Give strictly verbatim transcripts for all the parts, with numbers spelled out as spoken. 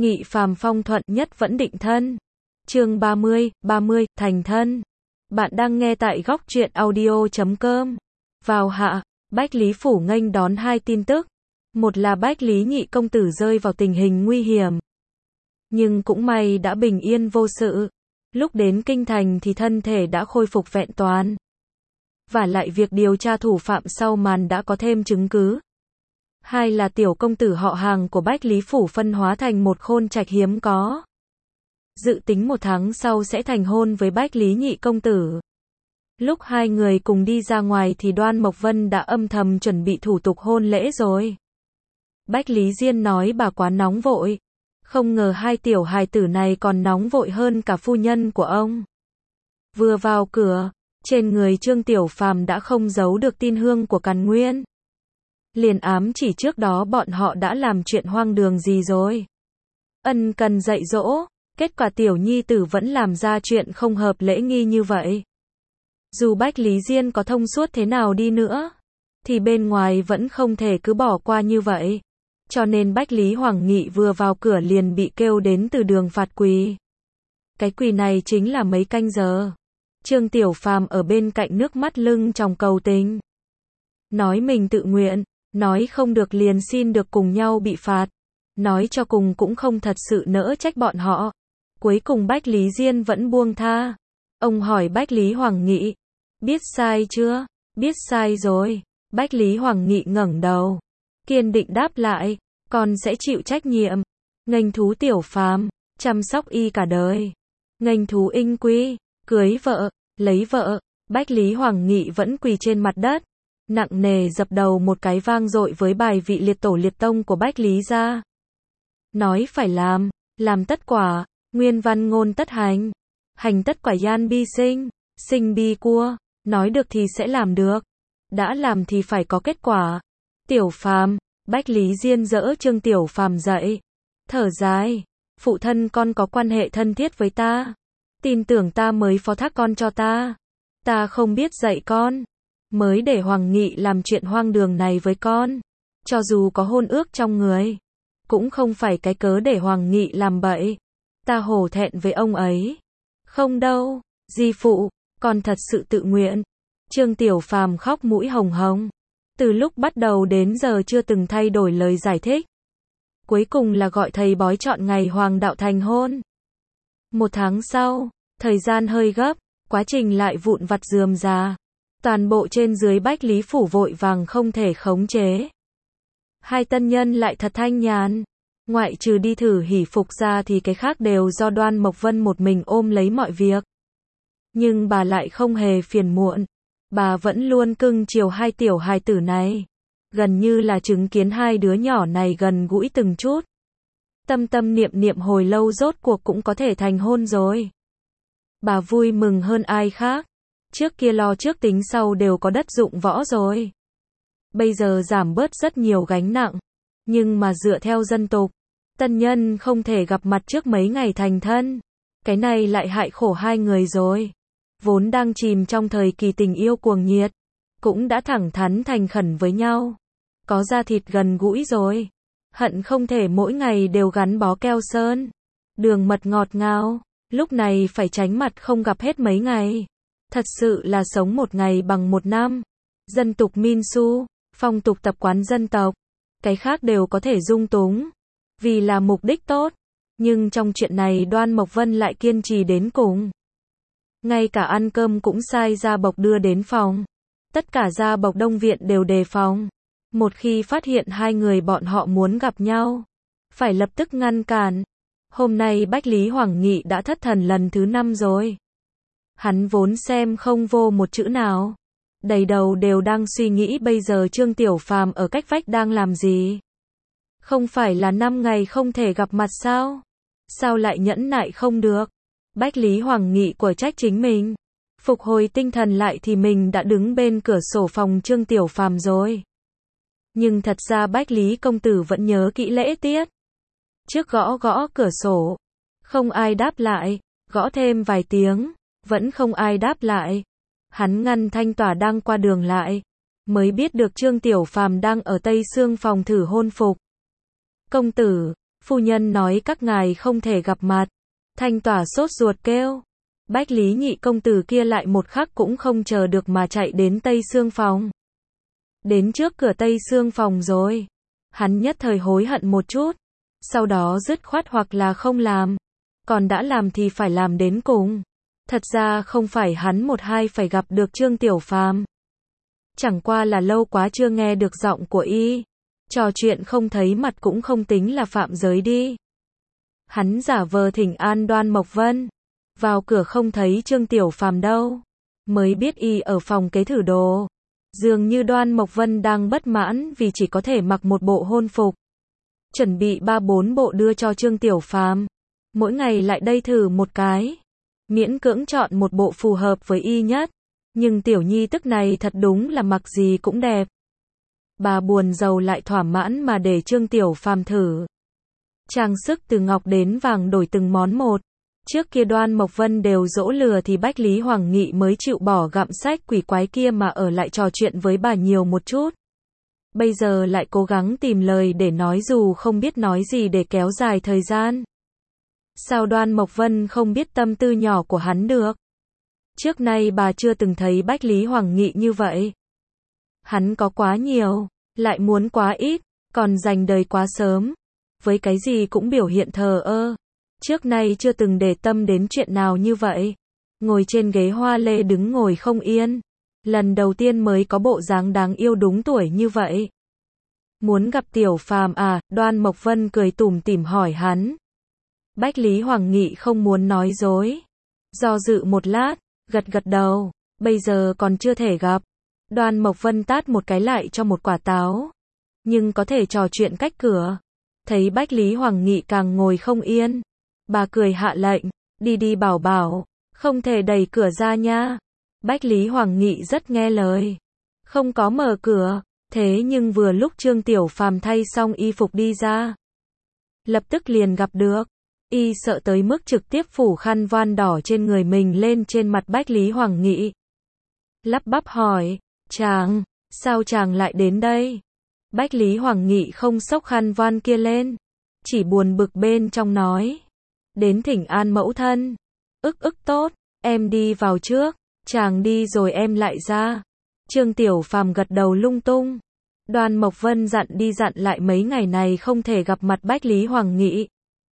Nghị phàm phong thuận nhất vẫn định thân. Chương ba mươi, ba mươi, thành thân. Bạn đang nghe tại góc truyện audio chấm com. Vào hạ, Bách Lý Phủ nghênh đón hai tin tức. Một là Bách Lý nhị công tử rơi vào tình hình nguy hiểm. Nhưng cũng may đã bình yên vô sự. Lúc đến kinh thành thì thân thể đã khôi phục vẹn toàn. Và lại việc điều tra thủ phạm sau màn đã có thêm chứng cứ. Hai là tiểu công tử họ hàng của Bách Lý Phủ phân hóa thành một khôn trạch hiếm có. Dự tính một tháng sau sẽ thành hôn với Bách Lý nhị công tử. Lúc hai người cùng đi ra ngoài thì Đoan Mộc Vân đã âm thầm chuẩn bị thủ tục hôn lễ rồi. Bách Lý Diên nói bà quá nóng vội. Không ngờ hai tiểu hài tử này còn nóng vội hơn cả phu nhân của ông. Vừa vào cửa, trên người Trương Tiểu Phàm đã không giấu được tin hương của Càn Nguyên. Liền ám chỉ trước đó bọn họ đã làm chuyện hoang đường gì rồi. Ân cần dạy dỗ, kết quả tiểu nhi tử vẫn làm ra chuyện không hợp lễ nghi như vậy. Dù Bách Lý Diên có thông suốt thế nào đi nữa, thì bên ngoài vẫn không thể cứ bỏ qua như vậy. Cho nên Bách Lý Hoàng Nghị vừa vào cửa liền bị kêu đến từ đường phạt quỳ. Cái quỳ này chính là mấy canh giờ. Trương Tiểu Phàm ở bên cạnh nước mắt lưng tròng cầu tình. Nói mình tự nguyện, nói không được liền xin được cùng nhau bị phạt. Nói cho cùng cũng không thật sự nỡ trách bọn họ. Cuối cùng Bách Lý Diên vẫn buông tha. Ông hỏi Bách Lý Hoàng Nghị, biết sai chưa? Biết sai rồi. Bách Lý Hoàng Nghị ngẩng đầu, kiên định đáp lại, con sẽ chịu trách nhiệm. Nghênh thú Tiểu Phàm, chăm sóc y cả đời. Nghênh thú Inh Quy, cưới vợ, lấy vợ. Bách Lý Hoàng Nghị vẫn quỳ trên mặt đất, nặng nề dập đầu một cái vang dội với bài vị liệt tổ liệt tông của Bách Lý gia. Nói phải làm, làm tất quả, nguyên văn ngôn tất hành. Hành tất quả gian bi sinh, sinh bi cua, nói được thì sẽ làm được. Đã làm thì phải có kết quả. Tiểu Phàm, Bách Lý Diên dỡ Trương Tiểu Phàm dậy. Thở dài, phụ thân con có quan hệ thân thiết với ta. Tin tưởng ta mới phó thác con cho ta. Ta không biết dạy con. Mới để Hoàng Nghị làm chuyện hoang đường này với con. Cho dù có hôn ước trong người, cũng không phải cái cớ để Hoàng Nghị làm bậy. Ta hổ thẹn với ông ấy. Không đâu, di phụ, con thật sự tự nguyện. Trương Tiểu Phàm khóc mũi hồng hồng. Từ lúc bắt đầu đến giờ chưa từng thay đổi lời giải thích. Cuối cùng là gọi thầy bói chọn ngày Hoàng đạo thành hôn. Một tháng sau, thời gian hơi gấp, quá trình lại vụn vặt rườm rà. Toàn bộ trên dưới Bách Lý Phủ vội vàng không thể khống chế. Hai tân nhân lại thật thanh nhàn. Ngoại trừ đi thử hỷ phục ra thì cái khác đều do Đoan Mộc Vân một mình ôm lấy mọi việc. Nhưng bà lại không hề phiền muộn. Bà vẫn luôn cưng chiều hai tiểu hài tử này. Gần như là chứng kiến hai đứa nhỏ này gần gũi từng chút. Tâm tâm niệm niệm hồi lâu rốt cuộc cũng có thể thành hôn rồi. Bà vui mừng hơn ai khác. Trước kia lo trước tính sau đều có đất dụng võ rồi. Bây giờ giảm bớt rất nhiều gánh nặng. Nhưng mà dựa theo dân tục, tân nhân không thể gặp mặt trước mấy ngày thành thân. Cái này lại hại khổ hai người rồi. Vốn đang chìm trong thời kỳ tình yêu cuồng nhiệt, cũng đã thẳng thắn thành khẩn với nhau. Có da thịt gần gũi rồi. Hận không thể mỗi ngày đều gắn bó keo sơn. Đường mật ngọt ngào, lúc này phải tránh mặt không gặp hết mấy ngày. Thật sự là sống một ngày bằng một năm. Dân tục Minsu, phong tục tập quán dân tộc, cái khác đều có thể dung túng. Vì là mục đích tốt. Nhưng trong chuyện này Đoan Mộc Vân lại kiên trì đến cùng. Ngay cả ăn cơm cũng sai gia bộc đưa đến phòng. Tất cả gia bộc Đông Viện đều đề phòng. Một khi phát hiện hai người bọn họ muốn gặp nhau, phải lập tức ngăn cản. Hôm nay Bách Lý Hoàng Nghị đã thất thần lần thứ năm rồi. Hắn vốn xem không vô một chữ nào. Đầy đầu đều đang suy nghĩ bây giờ Trương Tiểu Phàm ở cách vách đang làm gì. Không phải là năm ngày không thể gặp mặt sao? Sao lại nhẫn nại không được? Bách Lý Hoàng Nghị của trách chính mình. Phục hồi tinh thần lại thì mình đã đứng bên cửa sổ phòng Trương Tiểu Phàm rồi. Nhưng thật ra Bách Lý công tử vẫn nhớ kỹ lễ tiết. Trước gõ gõ cửa sổ, không ai đáp lại, gõ thêm vài tiếng, vẫn không ai đáp lại. Hắn ngăn Thanh Tỏa đang qua đường lại, mới biết được Trương Tiểu Phàm đang ở Tây Sương phòng thử hôn phục. Công tử, Phu nhân nói các ngài không thể gặp mặt. Thanh Tỏa sốt ruột kêu. Bách Lý nhị công tử kia lại một khắc cũng không chờ được mà chạy đến Tây Sương phòng. Đến trước cửa Tây Sương phòng rồi. Hắn nhất thời hối hận một chút. Sau đó dứt khoát hoặc là không làm. Còn đã làm thì phải làm đến cùng. Thật ra không phải hắn một hai phải gặp được Trương Tiểu Phàm. Chẳng qua là lâu quá chưa nghe được giọng của y. Trò chuyện không thấy mặt cũng không tính là phạm giới đi. Hắn giả vờ thỉnh an Đoan Mộc Vân. Vào cửa không thấy Trương Tiểu Phàm đâu. Mới biết y ở phòng kế thử đồ. Dường như Đoan Mộc Vân đang bất mãn vì chỉ có thể mặc một bộ hôn phục. Chuẩn bị ba bốn bộ đưa cho Trương Tiểu Phàm. Mỗi ngày lại đây thử một cái. Miễn cưỡng chọn một bộ phù hợp với y nhất. Nhưng Tiểu Nhi tức này thật đúng là mặc gì cũng đẹp. Bà buồn rầu lại thỏa mãn mà để Trương Tiểu Phàm thử. Trang sức từ ngọc đến vàng đổi từng món một. Trước kia Đoan Mộc Vân đều dỗ lừa thì Bách Lý Hoàng Nghị mới chịu bỏ gặm sách quỷ quái kia mà ở lại trò chuyện với bà nhiều một chút. Bây giờ lại cố gắng tìm lời để nói dù không biết nói gì để kéo dài thời gian. Sao Đoan Mộc Vân không biết tâm tư nhỏ của hắn được? Trước nay bà chưa từng thấy Bách Lý Hoàng Nghị như vậy. Hắn có quá nhiều, lại muốn quá ít, còn dành đời quá sớm. Với cái gì cũng biểu hiện thờ ơ. Trước nay chưa từng để tâm đến chuyện nào như vậy. Ngồi trên ghế hoa lê đứng ngồi không yên. Lần đầu tiên mới có bộ dáng đáng yêu đúng tuổi như vậy. Muốn gặp Tiểu Phàm à? Đoan Mộc Vân cười tủm tỉm hỏi hắn. Bách Lý Hoàng Nghị không muốn nói dối. Do dự một lát, gật gật đầu. Bây giờ còn chưa thể gặp. Đoan Mộc Vân tát một cái lại cho một quả táo. Nhưng có thể trò chuyện cách cửa. Thấy Bách Lý Hoàng Nghị càng ngồi không yên. Bà cười hạ lệnh. Đi đi bảo bảo. Không thể đẩy cửa ra nha. Bách Lý Hoàng Nghị rất nghe lời. Không có mở cửa. Thế nhưng vừa lúc Trương Tiểu Phàm thay xong y phục đi ra. Lập tức liền gặp được. Y sợ tới mức trực tiếp phủ khăn voan đỏ trên người mình lên trên mặt Bách Lý Hoàng Nghị. Lắp bắp hỏi. Chàng, sao chàng lại đến đây? Bách Lý Hoàng Nghị không xốc khăn voan kia lên. Chỉ buồn bực bên trong nói. Đến thỉnh an mẫu thân. Ức ức tốt, em đi vào trước. Chàng đi rồi em lại ra. Trương Tiểu Phàm gật đầu lung tung. Đoan Mộc Vân dặn đi dặn lại mấy ngày này không thể gặp mặt Bách Lý Hoàng Nghị.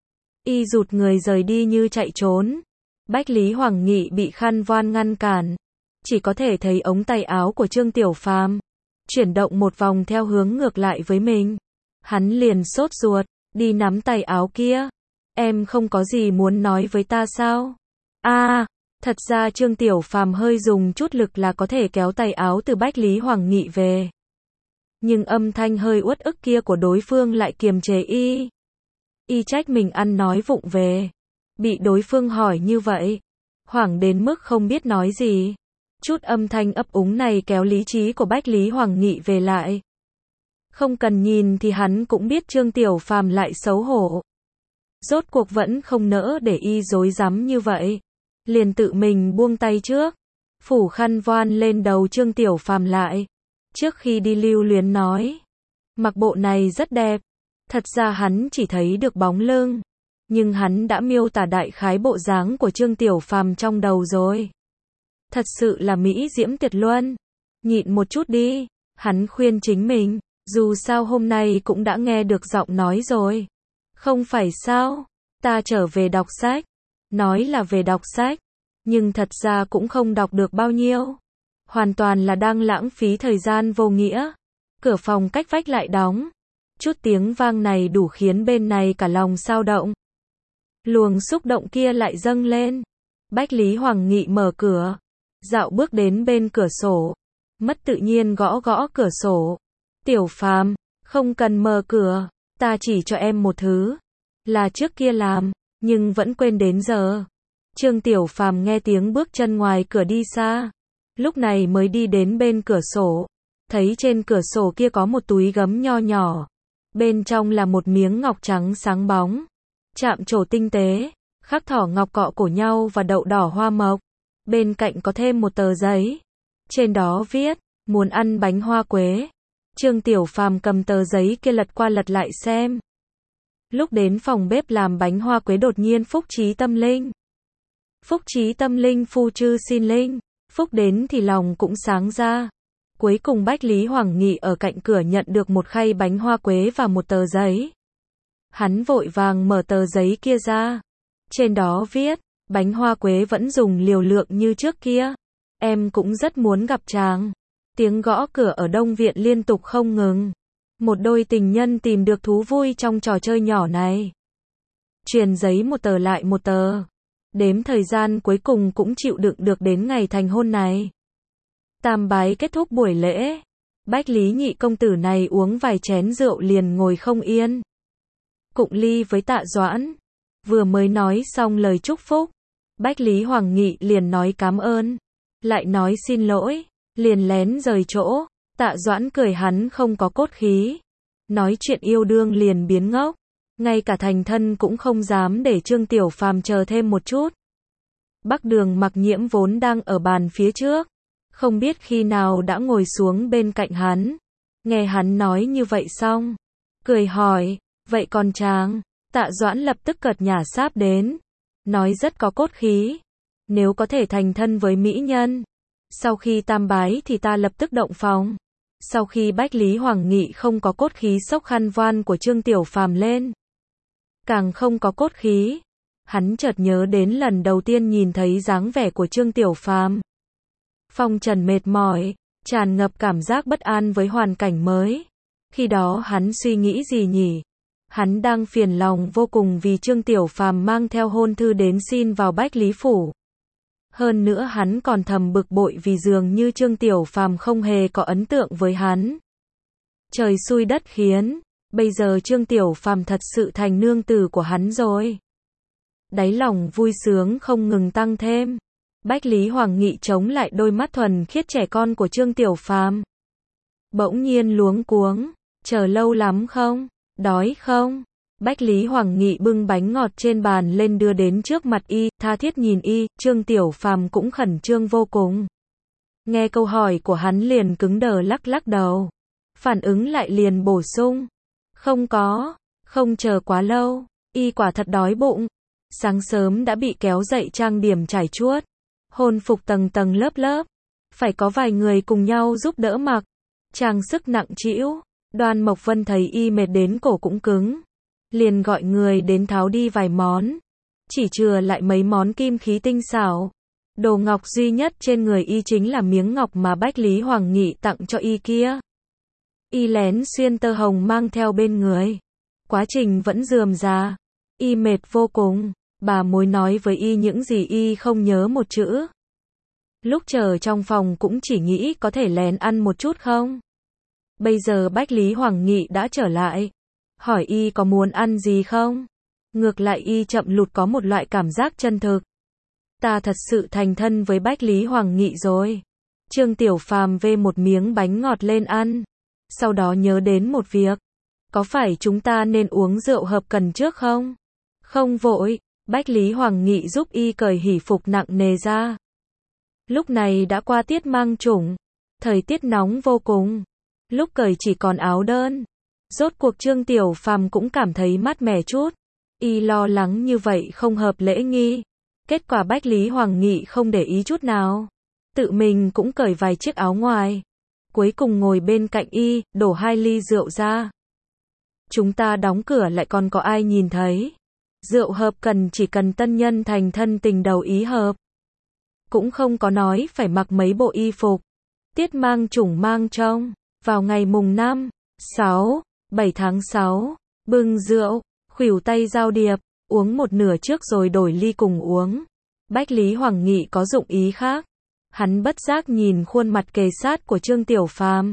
Y rụt người rời đi như chạy trốn. Bách Lý Hoàng Nghị bị khăn voan ngăn cản. Chỉ có thể thấy ống tay áo của Trương Tiểu Phàm chuyển động một vòng theo hướng ngược lại với mình. Hắn liền sốt ruột, đi nắm tay áo kia. Em không có gì muốn nói với ta sao? A, à, thật ra Trương Tiểu Phàm hơi dùng chút lực là có thể kéo tay áo từ Bách Lý Hoàng Nghị về. Nhưng âm thanh hơi uất ức kia của đối phương lại kiềm chế y. Y trách mình ăn nói vụng về. Bị đối phương hỏi như vậy. Hoảng đến mức không biết nói gì. Chút âm thanh ấp úng này kéo lý trí của Bách Lý Hoàng Nghị về lại. Không cần nhìn thì hắn cũng biết Trương Tiểu Phàm lại xấu hổ. Rốt cuộc vẫn không nỡ để y dối rắm như vậy. Liền tự mình buông tay trước. Phủ khăn voan lên đầu Trương Tiểu Phàm lại. Trước khi đi lưu luyến nói. Mặc bộ này rất đẹp. Thật ra hắn chỉ thấy được bóng lưng. Nhưng hắn đã miêu tả đại khái bộ dáng của Trương Tiểu Phàm trong đầu rồi. Thật sự là mỹ diễm tuyệt luân. Nhịn một chút đi. Hắn khuyên chính mình. Dù sao hôm nay cũng đã nghe được giọng nói rồi. Không phải sao? Ta trở về đọc sách. Nói là về đọc sách. Nhưng thật ra cũng không đọc được bao nhiêu. Hoàn toàn là đang lãng phí thời gian vô nghĩa. Cửa phòng cách vách lại đóng. Chút tiếng vang này đủ khiến bên này cả lòng xao động. Luồng xúc động kia lại dâng lên. Bách Lý Hoàng Nghị mở cửa. Dạo bước đến bên cửa sổ. Mất tự nhiên gõ gõ cửa sổ. Tiểu Phàm, không cần mở cửa. Ta chỉ cho em một thứ. Là trước kia làm, nhưng vẫn quên đến giờ. Trương Tiểu Phàm nghe tiếng bước chân ngoài cửa đi xa. Lúc này mới đi đến bên cửa sổ. Thấy trên cửa sổ kia có một túi gấm nho nhỏ. Bên trong là một miếng ngọc trắng sáng bóng. Chạm trổ tinh tế. Khắc thỏ ngọc cọ cổ nhau và đậu đỏ hoa mộc. Bên cạnh có thêm một tờ giấy. Trên đó viết, muốn ăn bánh hoa quế. Trương Tiểu Phàm cầm tờ giấy kia lật qua lật lại xem. Lúc đến phòng bếp làm bánh hoa quế đột nhiên phúc trí tâm linh. Phúc trí tâm linh phu chư xin linh. Phúc đến thì lòng cũng sáng ra. Cuối cùng Bách Lý Hoàng Nghị ở cạnh cửa nhận được một khay bánh hoa quế và một tờ giấy. Hắn vội vàng mở tờ giấy kia ra. Trên đó viết, bánh hoa quế vẫn dùng liều lượng như trước kia. Em cũng rất muốn gặp chàng. Tiếng gõ cửa ở Đông Viện liên tục không ngừng. Một đôi tình nhân tìm được thú vui trong trò chơi nhỏ này. Truyền giấy một tờ lại một tờ. Đếm thời gian cuối cùng cũng chịu đựng được đến ngày thành hôn này. Tam bái kết thúc buổi lễ. Bách Lý nhị công tử này uống vài chén rượu liền ngồi không yên. Cụng ly với Tạ Doãn. Vừa mới nói xong lời chúc phúc. Bách Lý Hoàng Nghị liền nói cảm ơn. Lại nói xin lỗi. Liền lén rời chỗ. Tạ Doãn cười hắn không có cốt khí. Nói chuyện yêu đương liền biến ngốc. Ngay cả thành thân cũng không dám để Trương Tiểu Phàm chờ thêm một chút. Bắc Đường Mặc Nhiễm vốn đang ở bàn phía trước. Không biết khi nào đã ngồi xuống bên cạnh hắn. Nghe hắn nói như vậy xong. Cười hỏi, vậy còn chàng? Tạ Doãn lập tức cợt nhả sáp đến. Nói rất có cốt khí. Nếu có thể thành thân với mỹ nhân. Sau khi tam bái thì ta lập tức động phòng. Sau khi Bách Lý Hoàng Nghị không có cốt khí xốc khăn voan của Trương Tiểu Phàm lên. Càng không có cốt khí. Hắn chợt nhớ đến lần đầu tiên nhìn thấy dáng vẻ của Trương Tiểu Phàm. Phong trần mệt mỏi, tràn ngập cảm giác bất an với hoàn cảnh mới. Khi đó hắn suy nghĩ gì nhỉ? Hắn đang phiền lòng vô cùng vì Trương Tiểu Phàm mang theo hôn thư đến xin vào Bách Lý phủ. Hơn nữa hắn còn thầm bực bội vì dường như Trương Tiểu Phàm không hề có ấn tượng với hắn. Trời xui đất khiến, bây giờ Trương Tiểu Phàm thật sự thành nương tử của hắn rồi. Đáy lòng vui sướng không ngừng tăng thêm. Bách Lý Hoàng Nghị chống lại đôi mắt thuần khiết trẻ con của Trương Tiểu Phàm. Bỗng nhiên luống cuống, chờ lâu lắm không? Đói không? Bách Lý Hoàng Nghị bưng bánh ngọt trên bàn lên đưa đến trước mặt y, tha thiết nhìn y, Trương Tiểu Phàm cũng khẩn trương vô cùng. Nghe câu hỏi của hắn liền cứng đờ lắc lắc đầu. Phản ứng lại liền bổ sung. Không có, không chờ quá lâu, y quả thật đói bụng. Sáng sớm đã bị kéo dậy trang điểm trải chuốt. Hôn phục tầng tầng lớp lớp. Phải có vài người cùng nhau giúp đỡ mặc. Trang sức nặng trĩu. Đoan Mộc Vân thấy y mệt đến cổ cũng cứng. Liền gọi người đến tháo đi vài món. Chỉ chừa lại mấy món kim khí tinh xảo. Đồ ngọc duy nhất trên người y chính là miếng ngọc mà Bách Lý Hoàng Nghị tặng cho y kia. Y lén xuyên tơ hồng mang theo bên người. Quá trình vẫn rườm rà. Y mệt vô cùng. Bà mối nói với y những gì y không nhớ một chữ. Lúc chờ trong phòng cũng chỉ nghĩ có thể lén ăn một chút không. Bây giờ Bách Lý Hoàng Nghị đã trở lại. Hỏi y có muốn ăn gì không? Ngược lại y chậm lụt có một loại cảm giác chân thực. Ta thật sự thành thân với Bách Lý Hoàng Nghị rồi. Trương Tiểu Phàm vê một miếng bánh ngọt lên ăn. Sau đó nhớ đến một việc. Có phải chúng ta nên uống rượu hợp cần trước không? Không vội. Bách Lý Hoàng Nghị giúp y cởi hỷ phục nặng nề ra. Lúc này đã qua tiết mang chủng. Thời tiết nóng vô cùng. Lúc cởi chỉ còn áo đơn. Rốt cuộc Trương Tiểu Phàm cũng cảm thấy mát mẻ chút. Y lo lắng như vậy không hợp lễ nghi. Kết quả Bách Lý Hoàng Nghị không để ý chút nào. Tự mình cũng cởi vài chiếc áo ngoài. Cuối cùng ngồi bên cạnh y, đổ hai ly rượu ra. Chúng ta đóng cửa lại còn có ai nhìn thấy. Rượu hợp cần chỉ cần tân nhân thành thân tình đầu ý hợp. Cũng không có nói phải mặc mấy bộ y phục. Tiết mang chủng mang trong. Vào ngày mùng năm, sáu, bảy tháng sáu, bưng rượu, khuỷu tay giao điệp, uống một nửa trước rồi đổi ly cùng uống. Bách Lý Hoàng Nghị có dụng ý khác. Hắn bất giác nhìn khuôn mặt kề sát của Trương Tiểu Phàm.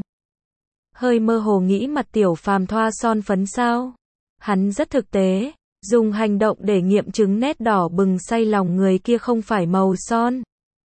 Hơi mơ hồ nghĩ mặt Tiểu Phàm thoa son phấn sao. Hắn rất thực tế, dùng hành động để nghiệm chứng nét đỏ bừng say lòng người kia không phải màu son.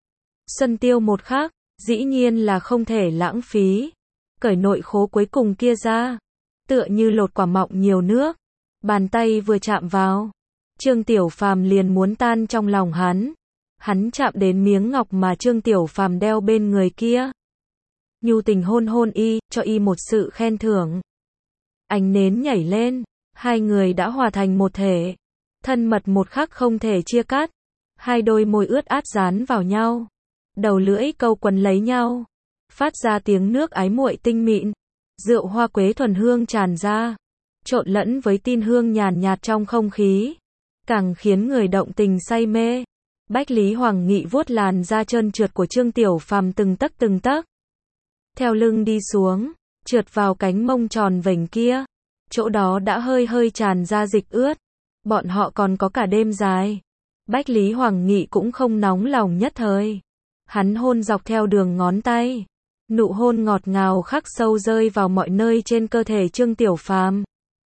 Xuân tiêu một khắc, dĩ nhiên là không thể lãng phí. Cởi nội khố cuối cùng kia ra, tựa như lột quả mọng nhiều nước. Bàn tay vừa chạm vào, Trương Tiểu Phàm liền muốn tan trong lòng hắn. Hắn chạm đến miếng ngọc mà Trương Tiểu Phàm đeo bên người kia. Nhu tình hôn hôn y, cho y một sự khen thưởng. Ánh nến nhảy lên, Hai người đã hòa thành một thể, thân mật một khắc không thể chia cắt. Hai đôi môi ướt át dán vào nhau, đầu lưỡi câu quấn lấy nhau, phát ra tiếng nước ái muội tinh mịn. Rượu hoa quế thuần hương tràn ra, trộn lẫn với tin hương nhàn nhạt trong không khí, càng khiến người động tình say mê. Bách Lý Hoàng Nghị vuốt làn da trơn trượt của Trương Tiểu Phàm từng tấc từng tấc, theo lưng đi xuống, trượt vào cánh mông tròn vểnh kia, chỗ đó đã hơi hơi tràn ra dịch ướt. Bọn họ còn có cả đêm dài. Bách Lý Hoàng Nghị cũng không nóng lòng nhất thời, hắn hôn dọc theo đường ngón tay, nụ hôn ngọt ngào khắc sâu rơi vào mọi nơi trên cơ thể Trương Tiểu Phàm.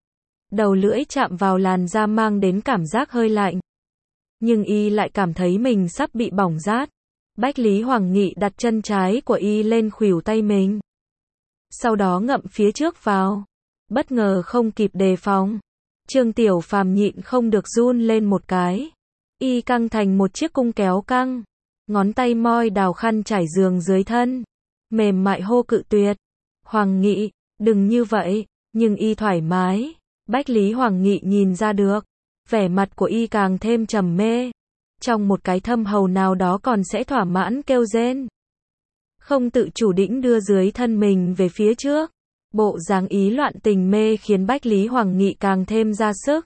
Đầu lưỡi chạm vào làn da mang đến cảm giác hơi lạnh, nhưng y lại cảm thấy mình sắp bị bỏng rát. Bách Lý Hoàng Nghị đặt chân trái của y lên khuỷu tay mình, sau đó ngậm phía trước vào. Bất ngờ không kịp đề phòng, Trương Tiểu Phàm nhịn không được run lên một cái. Y căng thành một chiếc cung kéo căng, ngón tay moi đào khăn trải giường dưới thân, mềm mại hô cự tuyệt. Hoàng Nghị, đừng như vậy. Nhưng y thoải mái. Bách Lý Hoàng Nghị nhìn ra được, vẻ mặt của y càng thêm trầm mê. Trong một cái thâm hầu nào đó còn sẽ thỏa mãn kêu rên, không tự chủ đĩnh đưa dưới thân mình về phía trước. Bộ dáng ý loạn tình mê khiến Bách Lý Hoàng Nghị càng thêm ra sức.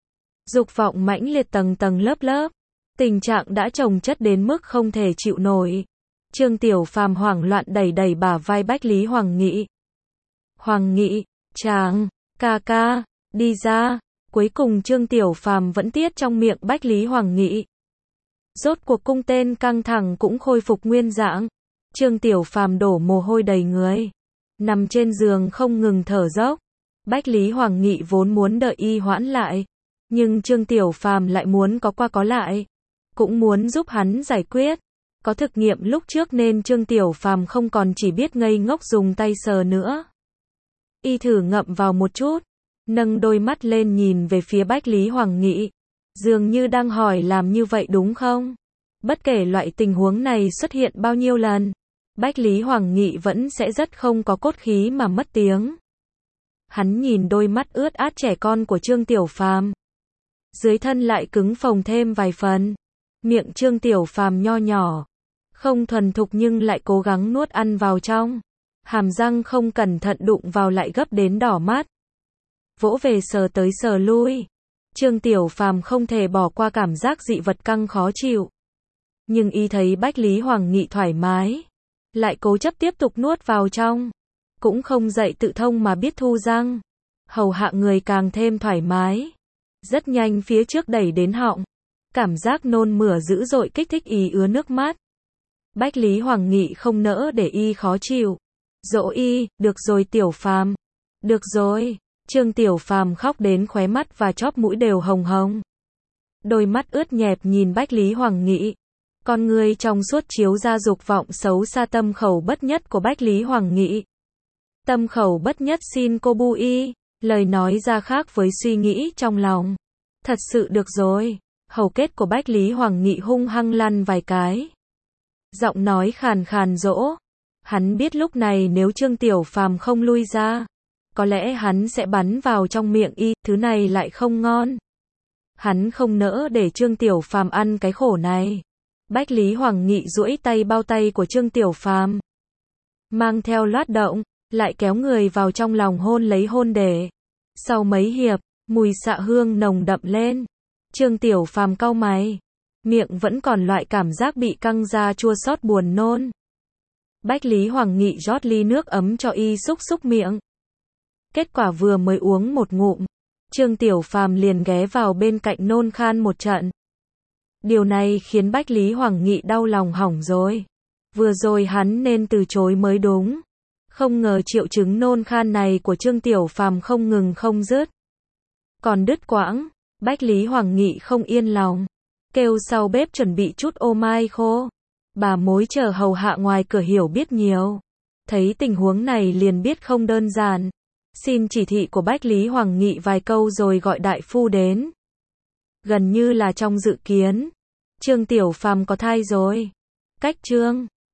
Dục vọng mãnh liệt tầng tầng lớp lớp, tình trạng đã chồng chất đến mức không thể chịu nổi. Trương Tiểu Phàm hoảng loạn đẩy đẩy bả vai Bách Lý Hoàng Nghị. Hoàng Nghị, chàng, ca ca, đi ra. Cuối cùng Trương Tiểu Phàm vẫn tiết trong miệng Bách Lý Hoàng Nghị. Rốt cuộc cung tên căng thẳng cũng khôi phục nguyên dạng. Trương Tiểu Phàm đổ mồ hôi đầy người, nằm trên giường không ngừng thở dốc. Bách Lý Hoàng Nghị vốn muốn đợi y hoãn lại, nhưng Trương Tiểu Phàm lại muốn có qua có lại, cũng muốn giúp hắn giải quyết. Có thực nghiệm lúc trước nên Trương Tiểu Phàm không còn chỉ biết ngây ngốc dùng tay sờ nữa. Y thử ngậm vào một chút, nâng đôi mắt lên nhìn về phía Bách Lý Hoàng Nghị, dường như đang hỏi làm như vậy đúng không? Bất kể loại tình huống này xuất hiện bao nhiêu lần, Bách Lý Hoàng Nghị vẫn sẽ rất không có cốt khí mà mất tiếng. Hắn nhìn đôi mắt ướt át trẻ con của Trương Tiểu Phàm, dưới thân lại cứng phồng thêm vài phần. Miệng Trương Tiểu Phàm nho nhỏ, không thuần thục nhưng lại cố gắng nuốt ăn vào trong, hàm răng không cẩn thận đụng vào lại gấp đến đỏ mắt. Vỗ về sờ tới sờ lui, Trương Tiểu Phàm không thể bỏ qua cảm giác dị vật căng khó chịu. Nhưng y thấy Bách Lý Hoàng Nghị thoải mái, lại cố chấp tiếp tục nuốt vào trong, cũng không dậy tự thông mà biết thu răng. Hầu hạ người càng thêm thoải mái, rất nhanh phía trước đẩy đến họng, cảm giác nôn mửa dữ dội kích thích y ứa nước mắt. Bách Lý Hoàng Nghị không nỡ để y khó chịu, dỗ y, được rồi Tiểu Phàm, được rồi. Trương Tiểu Phàm khóc đến khóe mắt và chóp mũi đều hồng hồng, đôi mắt ướt nhẹp nhìn Bách Lý Hoàng Nghị, con người trong suốt chiếu ra dục vọng xấu xa tâm khẩu bất nhất của Bách Lý Hoàng Nghị. Tâm khẩu bất nhất xin cô bu y, lời nói ra khác với suy nghĩ trong lòng. Thật sự được rồi. Hầu kết của Bách Lý Hoàng Nghị hung hăng lăn vài cái, giọng nói khàn khàn dỗ. Hắn biết lúc này nếu Trương Tiểu Phàm không lui ra, có lẽ hắn sẽ bắn vào trong miệng y, thứ này lại không ngon. Hắn không nỡ để Trương Tiểu Phàm ăn cái khổ này. Bách Lý Hoàng Nghị duỗi tay bao tay của Trương Tiểu Phàm, mang theo loát động, lại kéo người vào trong lòng hôn lấy hôn để. Sau mấy hiệp, mùi xạ hương nồng đậm lên. Trương Tiểu Phàm cau mày, miệng vẫn còn loại cảm giác bị căng ra chua xót buồn nôn. Bách Lý Hoàng Nghị rót ly nước ấm cho y xúc xúc miệng. Kết quả vừa mới uống một ngụm, Trương Tiểu Phàm liền ghé vào bên cạnh nôn khan một trận. Điều này khiến Bách Lý Hoàng Nghị đau lòng hỏng rồi. Vừa rồi hắn nên từ chối mới đúng. Không ngờ triệu chứng nôn khan này của Trương Tiểu Phàm không ngừng không dứt, còn đứt quãng. Bách Lý Hoàng Nghị không yên lòng, kêu sau bếp chuẩn bị chút ô mai khô. Bà mối chờ hầu hạ ngoài cửa hiểu biết nhiều, thấy tình huống này liền biết không đơn giản. Xin chỉ thị của Bách Lý Hoàng Nghị vài câu rồi gọi đại phu đến. Gần như là trong dự kiến, Trương Tiểu Phàm có thai rồi. Cách Trương